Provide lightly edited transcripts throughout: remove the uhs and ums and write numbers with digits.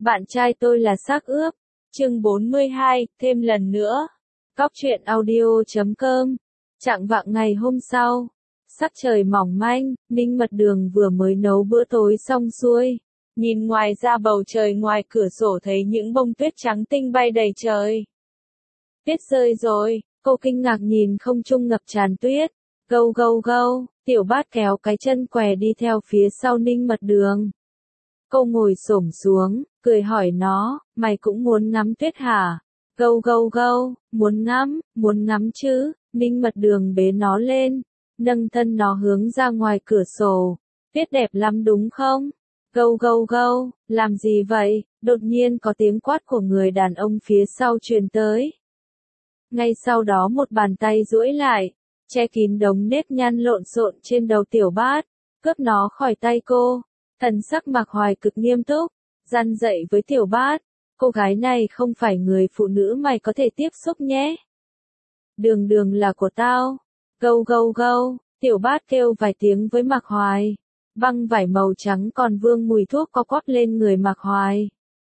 Bạn trai tôi là xác ướp. Chương 42, thêm lần nữa. Cóc truyện audio.com. Chạng vạng ngày hôm sau, sắc trời mỏng manh, Ninh Mật Đường vừa mới nấu bữa tối xong xuôi. Nhìn ngoài ra bầu trời ngoài cửa sổ thấy những bông tuyết trắng tinh bay đầy trời. Tuyết rơi rồi, cô kinh ngạc nhìn không trung ngập tràn tuyết. Gâu gâu gâu, Tiểu Bát kéo cái chân què đi theo phía sau Ninh Mật Đường. Cô ngồi xổm xuống, cười hỏi nó, mày cũng muốn ngắm tuyết hả? Gâu gâu gâu, muốn ngắm chứ. Ninh Mật Đường bế nó lên, nâng thân nó hướng ra ngoài cửa sổ. Tuyết đẹp lắm đúng không? Gâu gâu gâu, làm gì vậy? Đột nhiên có tiếng quát của người đàn ông phía sau truyền tới. Ngay sau đó một bàn tay duỗi lại, che kín đống nếp nhăn lộn xộn trên đầu Tiểu Bát, cướp nó khỏi tay cô. Thần sắc Mạc Hoài cực nghiêm túc, răn dạy với Tiểu Bát, cô gái này không phải người phụ nữ mày có thể tiếp xúc nhé. Đường Đường là của tao. Gâu gâu gâu, Tiểu Bát kêu vài tiếng với Mạc Hoài. Băng vải màu trắng còn vương mùi thuốc co quắp lên người Mạc Hoài.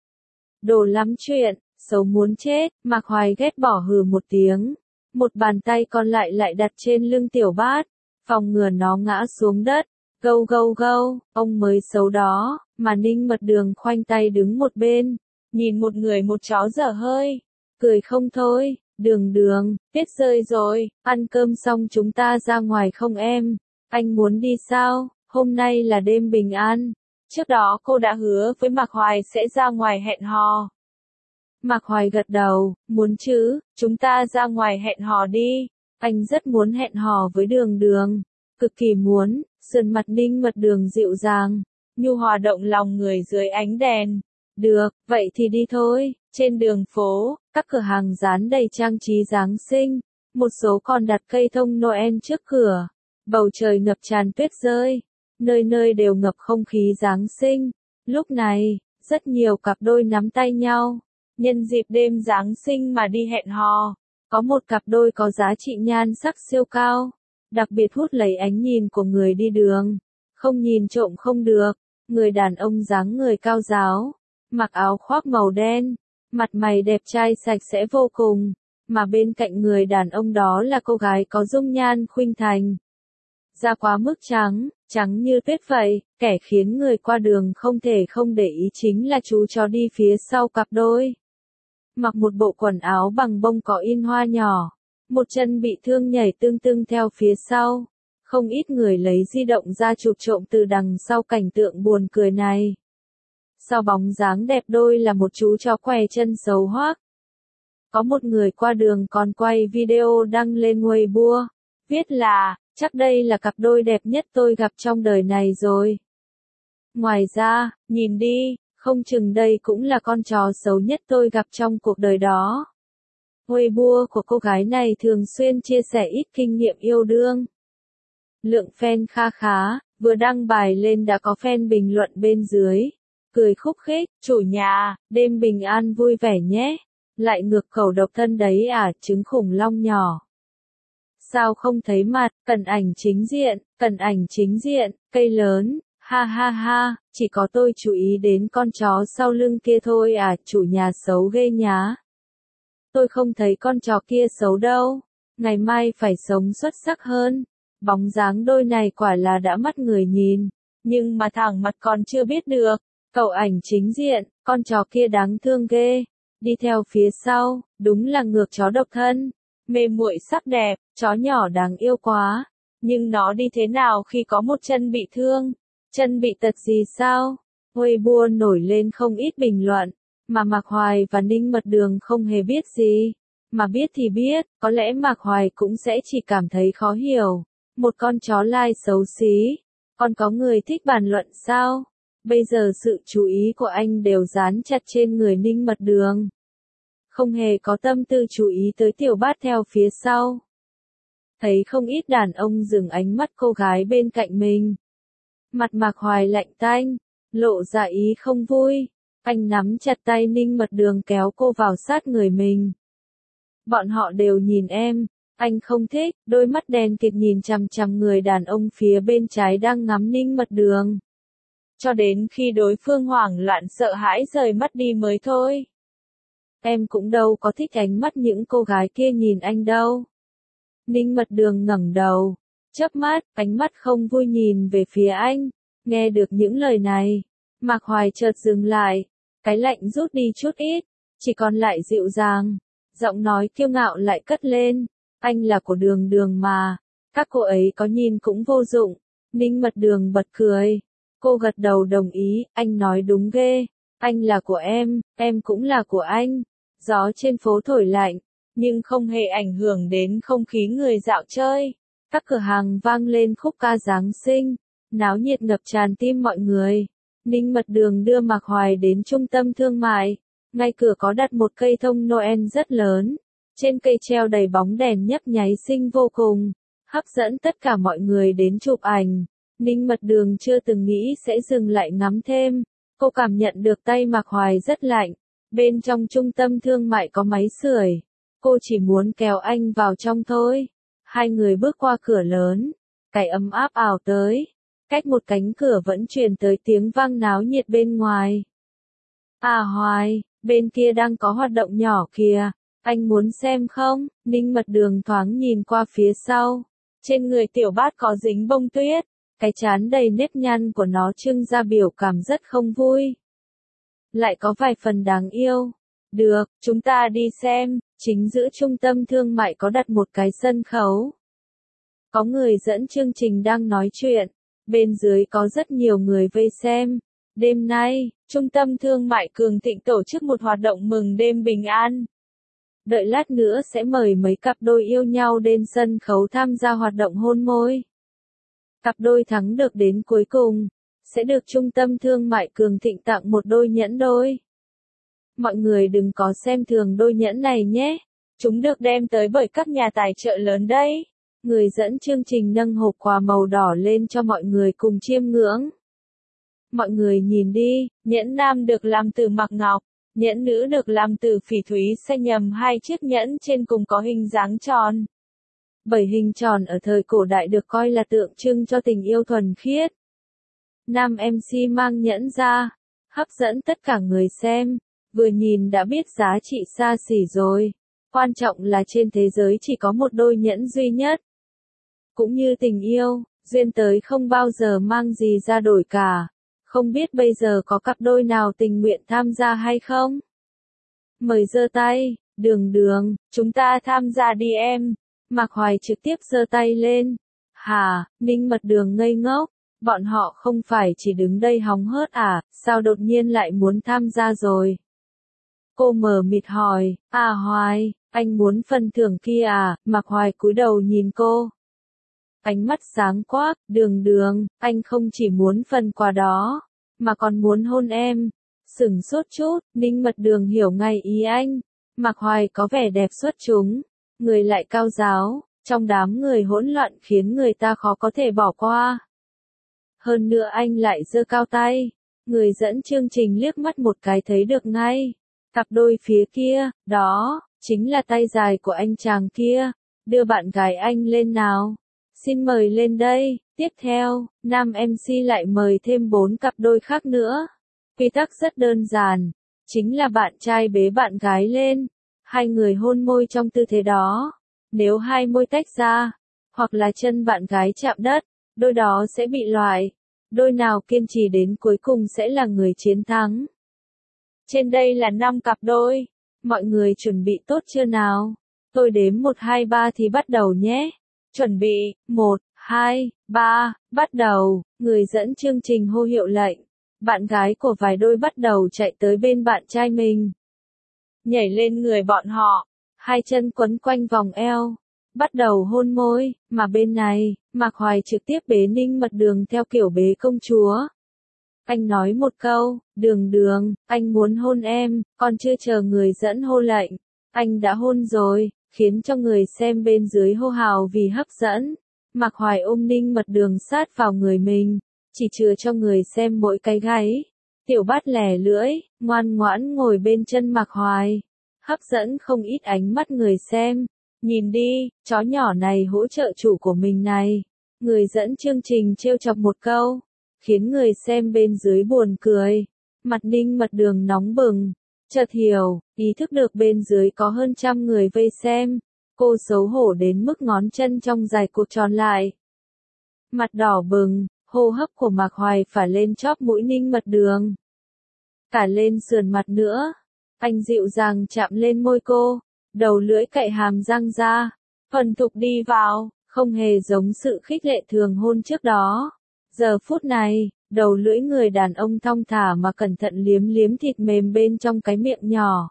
Đồ lắm chuyện, xấu muốn chết. Mạc Hoài ghét bỏ hừ một tiếng. Một bàn tay còn lại lại đặt trên lưng Tiểu Bát, phòng ngừa nó ngã xuống đất. Gâu gâu gâu, ông mới xấu đó. Mà Ninh Mật Đường khoanh tay đứng một bên, nhìn một người một chó dở hơi, cười không thôi. Đường Đường, tuyết rơi rồi, ăn cơm xong chúng ta ra ngoài không em? Anh muốn đi sao? Hôm nay là đêm bình an. Trước đó cô đã hứa với Mạc Hoài sẽ ra ngoài hẹn hò. Mạc Hoài gật đầu, muốn chứ, chúng ta ra ngoài hẹn hò đi. Anh rất muốn hẹn hò với Đường Đường, cực kỳ muốn. Sườn mặt Ninh Mật Đường dịu dàng, nhu hòa động lòng người dưới ánh đèn. Được, vậy thì đi thôi. Trên đường phố, các cửa hàng dán đầy trang trí Giáng sinh, một số còn đặt cây thông Noel trước cửa. Bầu trời ngập tràn tuyết rơi, nơi nơi đều ngập không khí Giáng sinh. Lúc này, rất nhiều cặp đôi nắm tay nhau, nhân dịp đêm Giáng sinh mà đi hẹn hò. Có một cặp đôi có giá trị nhan sắc siêu cao, đặc biệt hút lấy ánh nhìn của người đi đường. Không nhìn trộm không được. Người đàn ông dáng người cao ráo, mặc áo khoác màu đen, mặt mày đẹp trai sạch sẽ vô cùng, mà bên cạnh người đàn ông đó là cô gái có dung nhan khuynh thành. Da quá mức trắng, trắng như tuyết vậy, kẻ khiến người qua đường không thể không để ý chính là chú chó đi phía sau cặp đôi. Mặc một bộ quần áo bằng bông có in hoa nhỏ, một chân bị thương nhảy tưng tưng theo phía sau. Không ít người lấy di động ra chụp trộm từ đằng sau cảnh tượng buồn cười này. Sau bóng dáng đẹp đôi là một chú chó què chân xấu hoác. Có một người qua đường còn quay video đăng lên Weibo, viết là, chắc đây là cặp đôi đẹp nhất tôi gặp trong đời này rồi. Ngoài ra, nhìn đi, không chừng đây cũng là con chó xấu nhất tôi gặp trong cuộc đời đó. Weibo của cô gái này thường xuyên chia sẻ ít kinh nghiệm yêu đương. Lượng fan kha khá, vừa đăng bài lên đã có fan bình luận bên dưới. Cười khúc khích, chủ nhà, đêm bình an vui vẻ nhé. Lại ngược khẩu độc thân đấy à, trứng khủng long nhỏ. Sao không thấy mặt, cần ảnh chính diện, cây lớn, ha ha ha, chỉ có tôi chú ý đến con chó sau lưng kia thôi à, chủ nhà xấu ghê nhá. Tôi không thấy con chó kia xấu đâu, ngày mai phải sống xuất sắc hơn. Bóng dáng đôi này quả là đã mắt người nhìn, nhưng mà thẳng mặt còn chưa biết được. Cậu ảnh chính diện, con chó kia đáng thương ghê. Đi theo phía sau, đúng là ngược chó độc thân. Mê muội sắc đẹp, chó nhỏ đáng yêu quá. Nhưng nó đi thế nào khi có một chân bị thương? Chân bị tật gì sao? Weibo nổi lên không ít bình luận, mà Mạc Hoài và Ninh Mật Đường không hề biết gì. Mà biết thì biết, có lẽ Mạc Hoài cũng sẽ chỉ cảm thấy khó hiểu. Một con chó lai xấu xí, còn có người thích bàn luận sao? Bây giờ sự chú ý của anh đều dán chặt trên người Ninh Mật Đường. Không hề có tâm tư chú ý tới Tiểu Bát theo phía sau. Thấy không ít đàn ông dừng ánh mắt cô gái bên cạnh mình. Mặt Mạc Hoài lạnh tanh, lộ ra ý không vui. Anh nắm chặt tay Ninh Mật Đường kéo cô vào sát người mình. Bọn họ đều nhìn em. Anh không thích, đôi mắt đen kịt nhìn chằm chằm người đàn ông phía bên trái đang ngắm Ninh Mật Đường. cho đến khi đối phương hoảng loạn sợ hãi rời mắt đi mới thôi. Em cũng đâu có thích ánh mắt những cô gái kia nhìn anh đâu. Ninh Mật Đường ngẩng đầu, chớp mắt, ánh mắt không vui nhìn về phía anh. Nghe được những lời này, Mạc Hoài chợt dừng lại, cái lạnh rút đi chút ít, chỉ còn lại dịu dàng, giọng nói kiêu ngạo lại cất lên, anh là của Đường Đường mà, các cô ấy có nhìn cũng vô dụng. Ninh Mật Đường bật cười, cô gật đầu đồng ý, anh nói đúng ghê, anh là của em cũng là của anh. Gió trên phố thổi lạnh, nhưng không hề ảnh hưởng đến không khí người dạo chơi. Các cửa hàng vang lên khúc ca Giáng sinh, náo nhiệt ngập tràn tim mọi người. Ninh Mật Đường đưa Mạc Hoài đến trung tâm thương mại, ngay cửa có đặt một cây thông Noel rất lớn, trên cây treo đầy bóng đèn nhấp nháy xinh vô cùng, hấp dẫn tất cả mọi người đến chụp ảnh. Ninh Mật Đường chưa từng nghĩ sẽ dừng lại ngắm thêm, cô cảm nhận được tay Mạc Hoài rất lạnh, bên trong trung tâm thương mại có máy sưởi, cô chỉ muốn kéo anh vào trong thôi. Hai người bước qua cửa lớn, cái ấm áp ảo tới, cách một cánh cửa vẫn truyền tới tiếng vang náo nhiệt bên ngoài. À Hoài, bên kia đang có hoạt động nhỏ kìa, anh muốn xem không? Ninh Mật Đường thoáng nhìn qua phía sau, trên người Tiểu Bát có dính bông tuyết, cái trán đầy nếp nhăn của nó trưng ra biểu cảm rất không vui. Lại có vài phần đáng yêu. Được, chúng ta đi xem. Chính giữa trung tâm thương mại có đặt một cái sân khấu. Có người dẫn chương trình đang nói chuyện, bên dưới có rất nhiều người vây xem. Đêm nay, trung tâm thương mại Cường Thịnh tổ chức một hoạt động mừng đêm bình an. Đợi lát nữa sẽ mời mấy cặp đôi yêu nhau đến sân khấu tham gia hoạt động hôn môi. Cặp đôi thắng được đến cuối cùng, sẽ được trung tâm thương mại Cường Thịnh tặng một đôi nhẫn đôi. Mọi người đừng có xem thường đôi nhẫn này nhé. Chúng được đem tới bởi các nhà tài trợ lớn đấy. Người dẫn chương trình nâng hộp quà màu đỏ lên cho mọi người cùng chiêm ngưỡng. Mọi người nhìn đi, nhẫn nam được làm từ mạc ngọc, nhẫn nữ được làm từ phỉ thúy xanh nhầm, hai chiếc nhẫn trên cùng có hình dáng tròn. Bởi hình tròn ở thời cổ đại được coi là tượng trưng cho tình yêu thuần khiết. Nam MC mang nhẫn ra, hấp dẫn tất cả người xem, vừa nhìn đã biết giá trị xa xỉ rồi. Quan trọng là trên thế giới chỉ có một đôi nhẫn duy nhất. Cũng như tình yêu, duyên tới không bao giờ mang gì ra đổi cả. Không biết bây giờ có cặp đôi nào tình nguyện tham gia hay không? Mời giơ tay, Đường Đường, chúng ta tham gia đi em. Mạc Hoài trực tiếp giơ tay lên. Hả, Ninh Mật Đường ngây ngốc, bọn họ không phải chỉ đứng đây hóng hớt à, sao đột nhiên lại muốn tham gia rồi? Cô mờ mịt hỏi, à Hoài, anh muốn phần thưởng kia à? Mạc Hoài cúi đầu nhìn cô. Ánh mắt sáng quắc, Đường Đường, anh không chỉ muốn phần quà đó, mà còn muốn hôn em. Sửng sốt chút, Ninh Mật Đường hiểu ngay ý anh. Mạc Hoài có vẻ đẹp xuất chúng, người lại cao giáo, trong đám người hỗn loạn khiến người ta khó có thể bỏ qua. Hơn nữa anh lại giơ cao tay, người dẫn chương trình liếc mắt một cái thấy được ngay. Cặp đôi phía kia, đó, chính là tay dài của anh chàng kia. Đưa bạn gái anh lên nào. Xin mời lên đây. Tiếp theo, nam MC lại mời thêm 4 cặp đôi khác nữa. Quy tắc rất đơn giản, chính là bạn trai bế bạn gái lên, hai người hôn môi trong tư thế đó. Nếu hai môi tách ra, hoặc là chân bạn gái chạm đất, đôi đó sẽ bị loại. Đôi nào kiên trì đến cuối cùng sẽ là người chiến thắng. Trên đây là 5 cặp đôi. Mọi người chuẩn bị tốt chưa nào? Tôi đếm 1 2 3 thì bắt đầu nhé. Chuẩn bị, 1, 2, 3, bắt đầu. Người dẫn chương trình hô hiệu lệnh. Bạn gái của vài đôi bắt đầu chạy tới bên bạn trai mình. Nhảy lên người bọn họ. Hai chân quấn quanh vòng eo. Bắt đầu hôn môi, mà bên này, Mạc Hoài trực tiếp bế Ninh Mật Đường theo kiểu bế công chúa. Anh nói một câu, Đường Đường, anh muốn hôn em, còn chưa chờ người dẫn hô lệnh. Anh đã hôn rồi, khiến cho người xem bên dưới hô hào vì hấp dẫn. Mạc Hoài ôm Ninh Mật Đường sát vào người mình, chỉ chừa cho người xem mỗi cái gáy. Tiểu Bát lẻ lưỡi, ngoan ngoãn ngồi bên chân Mạc Hoài. Hấp dẫn không ít ánh mắt người xem. Nhìn đi, chó nhỏ này hỗ trợ chủ của mình này. Người dẫn chương trình trêu chọc một câu, khiến người xem bên dưới buồn cười. Mặt Ninh Mật Đường nóng bừng, chợt hiểu, ý thức được bên dưới có hơn 100 người vây xem. Cô xấu hổ đến mức ngón chân trong dài cuộc tròn lại. Mặt đỏ bừng, hô hấp của Mạc Hoài phả lên chóp mũi Ninh Mật Đường. Cả lên sườn mặt nữa. Anh dịu dàng chạm lên môi cô, đầu lưỡi cạy hàm răng ra, thuần thục đi vào, không hề giống sự khích lệ thường hôn trước đó. Giờ phút này, đầu lưỡi người đàn ông thong thả mà cẩn thận liếm liếm thịt mềm bên trong cái miệng nhỏ.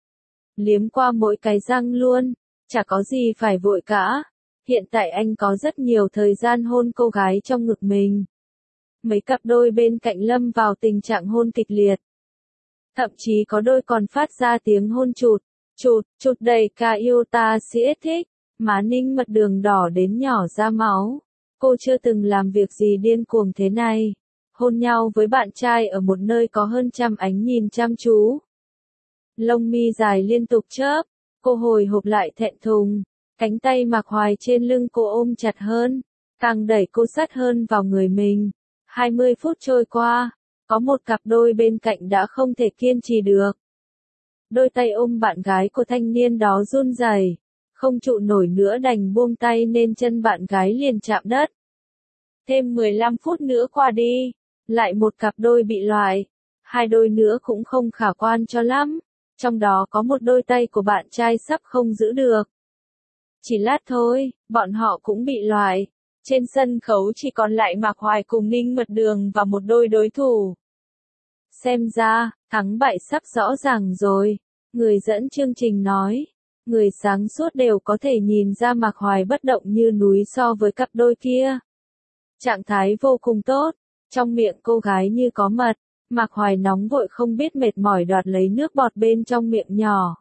Liếm qua mỗi cái răng luôn, chả có gì phải vội cả. Hiện tại anh có rất nhiều thời gian hôn cô gái trong ngực mình. Mấy cặp đôi bên cạnh lâm vào tình trạng hôn kịch liệt. Thậm chí có đôi còn phát ra tiếng hôn chụt, chụt đầy ca yêu ta siết thích. Má Ninh Mật Đường đỏ đến nhỏ ra máu. Cô chưa từng làm việc gì điên cuồng thế này. Hôn nhau với bạn trai ở một nơi có hơn 100 ánh nhìn chăm chú. Lông mi dài liên tục chớp, cô hồi hộp lại thẹn thùng. Cánh tay Mạc Hoài trên lưng cô ôm chặt hơn, càng đẩy cô sát hơn vào người mình. 20 phút trôi qua, có một cặp đôi bên cạnh đã không thể kiên trì được. Đôi tay ôm bạn gái của thanh niên đó run rẩy, không trụ nổi nữa đành buông tay nên chân bạn gái liền chạm đất. Thêm 15 phút nữa qua đi, lại một cặp đôi bị loại. Hai đôi nữa cũng không khả quan cho lắm, trong đó có một đôi tay của bạn trai sắp không giữ được. Chỉ lát thôi, bọn họ cũng bị loại. Trên sân khấu chỉ còn lại Mạc Hoài cùng Ninh Mật Đường và một đôi đối thủ. Xem ra, thắng bại sắp rõ ràng rồi, người dẫn chương trình nói. Người sáng suốt đều có thể nhìn ra Mạc Hoài bất động như núi so với cặp đôi kia. Trạng thái vô cùng tốt, trong miệng cô gái như có mật. Mạc Hoài nóng vội không biết mệt mỏi đoạt lấy nước bọt bên trong miệng nhỏ.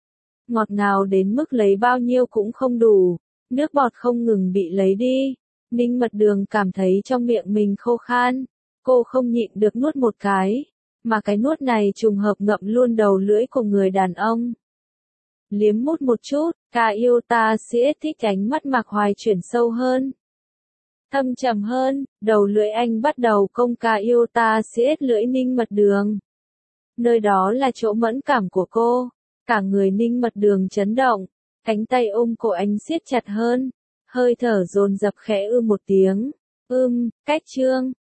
Ngọt ngào đến mức lấy bao nhiêu cũng không đủ, nước bọt không ngừng bị lấy đi. Ninh Mật Đường cảm thấy trong miệng mình khô khan, cô không nhịn được nuốt một cái, mà cái nuốt này trùng hợp ngậm luôn đầu lưỡi của người đàn ông. Liếm mút một chút, ca yêu ta siết thích. Ánh mắt Mạc Hoài chuyển sâu hơn, thâm trầm hơn, đầu lưỡi anh bắt đầu công ca yêu ta siết lưỡi Ninh Mật Đường. Nơi đó là chỗ mẫn cảm của cô. Cả người Ninh Mật Đường chấn động, cánh tay ôm cổ anh siết chặt hơn, hơi thở dồn dập khẽ một tiếng. Cách chương